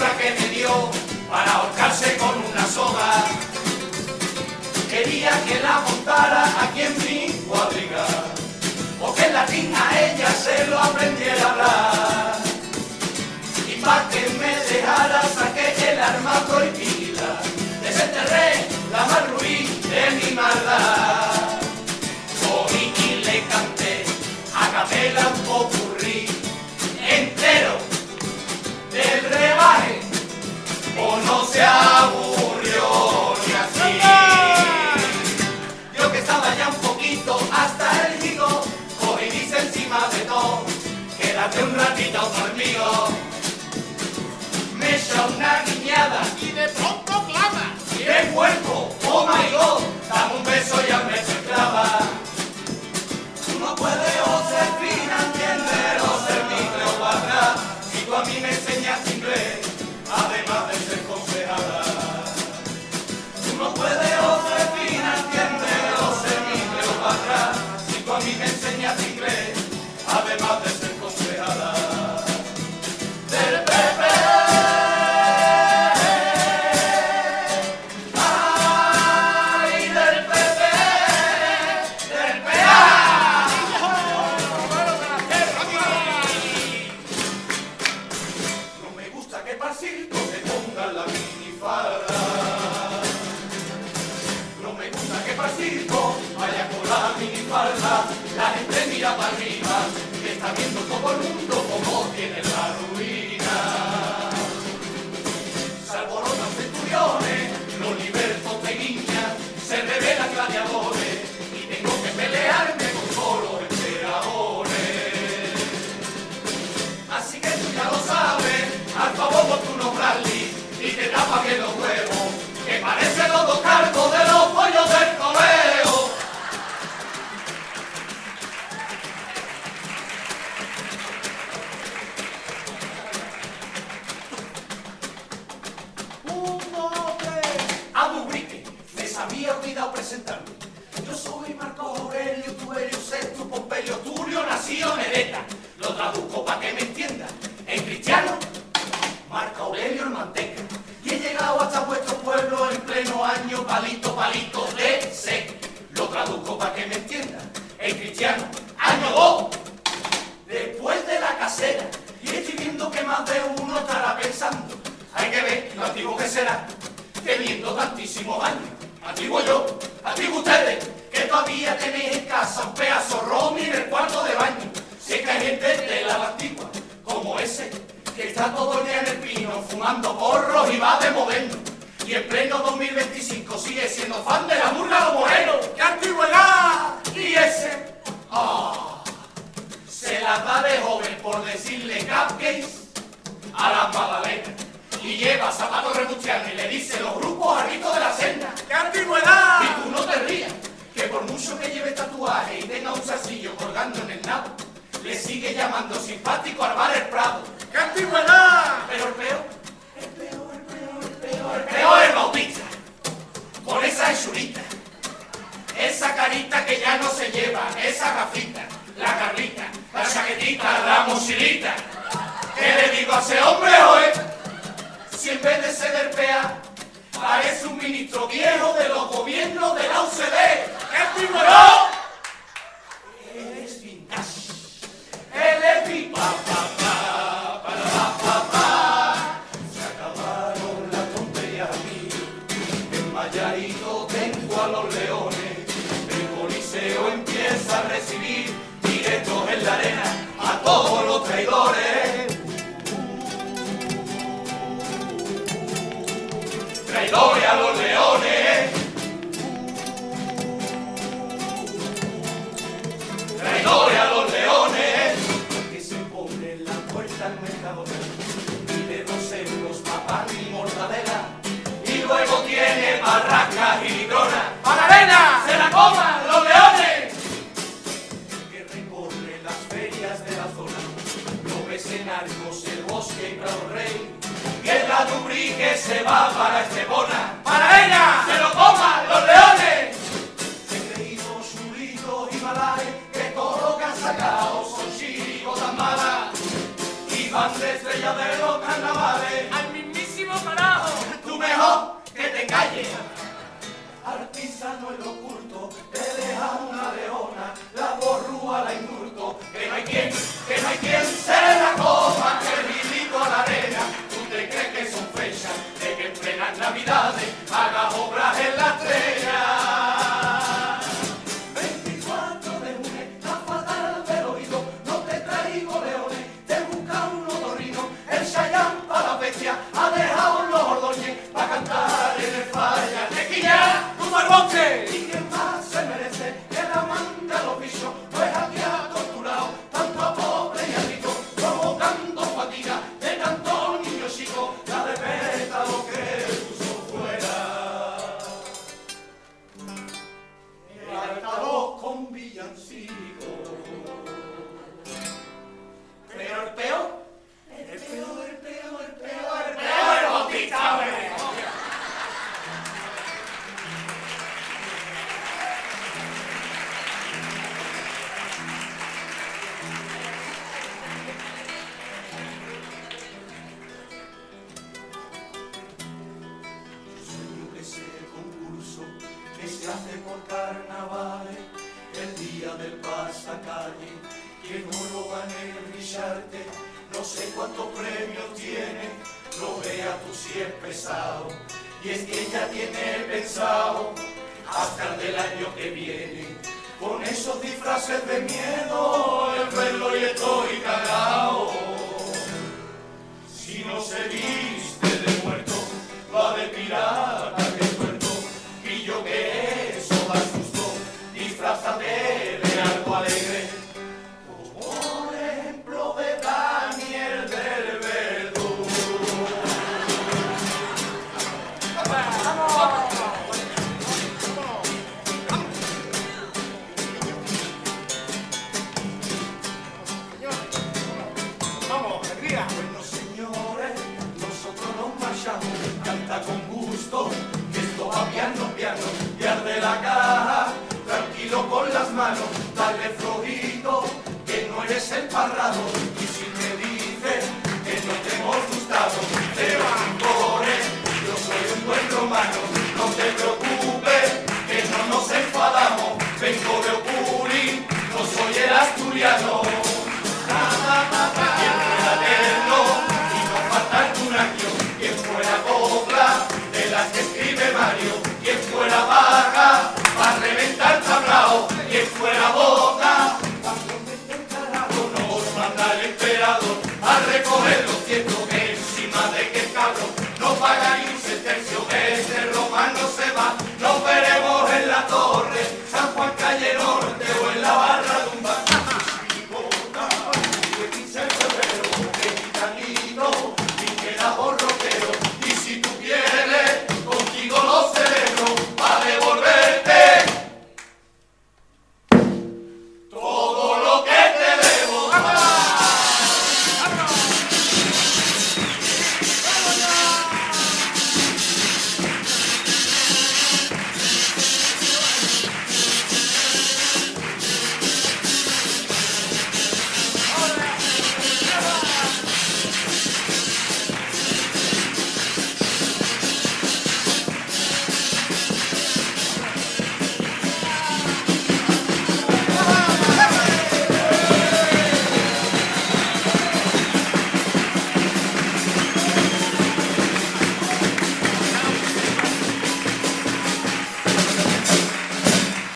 turra que me dio para ahorcarse con una soga. Quería que la montara aquí en mi cuadriga, porque en latín a ella se lo aprendiera a hablar. Y pa' que me dejara saqué el arma prohibida, desenterré la más ruin de mi maldad. Cogí y le canté a capela un popurrí entero del rebaje, o no se aburrió ni así. Yo que estaba ya un poquito hasta el higo, cogí y dice encima de todo, quédate un ratito conmigo. Me echa una guiñada Y de pronto clama. y de cuerpo, oh my god, dame un beso y hazme tu clava. Tú no puedes o ser fina, entiender o ser mi Cleopatra, si tú a mí me enseñas inglés, además de ser concejala. Tú no puedes o ser fina, entiender o ser mi Cleopatra, si tú a mí me enseñas inglés, además de ser concejala. Del PP. Vaya con la minifalda, la gente mira para arriba, que está viendo todo el mundo como tiene la ruina. Se alborotan centuriones, los libertos te guiñan, se revelan gladiadores, y tengo que pelearme con todos los emperadores. Así que tú ya lo sabes, al favor por tu nombrarli, y te tapa bien los huevos, que parecen los dos cargos de los pollos del coleo. Había olvidado presentarme. Yo soy Marco Aurelio, Tuelio, Sexto, Pompeyo, Tulio, Nación, Nereta. Lo traduzco para que me entienda. En cristiano, Marco Aurelio el manteca. Y he llegado hasta vuestro pueblo en pleno año palito, palito de sed. Lo traduzco para que me entienda. En cristiano, año 2. Después de la casera. Y estoy viendo que más de uno estará pensando. Hay que ver lo antiguo que será, teniendo tantísimos años. Antiguo yo, antiguo ustedes, que todavía tenéis en casa un pedazo romi en el cuarto de baño. Si es que hay gente de la antigua, como ese, que está todo el día en el pino, fumando porros y va de moderno. Y en pleno 2025 sigue siendo fan de la murga o moreno. ¡Qué antigüedad! Y ese, se la da de joven por decirle cupcakes a las magdalenas. Y lleva zapatos rebustianos y le dice los grupos a rito de la cena. ¡Qué antigüedad! Y tú no te rías, que por mucho que lleve tatuaje y tenga un zarcillo colgando en el nabo, le sigue llamando simpático al bar El Prado. ¡Qué antigüedad! Pero el peor es el Bautista, con esa hechurita, esa carita que ya no se lleva, esa gafita, la Carlita, la chaquetita, la mochilita. ¿Qué le digo a ese hombre hoy? Si en vez de ser el PA, parece un ministro viejo de los gobiernos de la UCD. ¡Qué antigüedad! Él es vintage. Él es vintage. Se acabaron las tonterías aquí. En Mayarito tengo a los leones. El Coliseo empieza a recibir directos en la arena a todos los traidores. Traidores a los leones, traidores a los leones, que se pone en la puerta al mercado y de 2 euros papá y mortadela, y luego tiene barracas y litrona, ¡para arena! ¡se la coman los leones! Que recorre las ferias de la zona, lo ves en Arcos, el Bosque y Prado Rey. Y el Ladubrí que se va para Estepona. ¡Para ella! ¡Se lo coman los leones! He creído chulitos y malares que todo lo que han sacado son chirigos tan malas y van de estrella de los carnavales. ¡Al mismísimo que no lo gane el brillarte, no sé cuántos premios tiene, lo vea tú si es pesado, y es que ya tiene pensado hasta el del año que viene, con esos disfraces de miedo, el verlo y estoy cagao. Si no se viste de muerto, va de pirata que suelto, y yo que eso da susto, disfrázate de algo alegre, por ejemplo de Daniel del Verdú. Vamos, alegría. Bueno, señores, nosotros nos marchamos, canta con gusto, que esto va piano, piano, y arde la caja, tranquilo con las manos, dale flojito, que no eres el parrado, y si te dices que no te hemos gustado, te corre, yo soy un buen romano, no te preocupes, que no nos enfadamos, vengo de Ocuri, no soy el asturiano. Quien fuera eterno y no falta el tunagio, quien fuera copla de las que escribe Mario, quien fuera vaca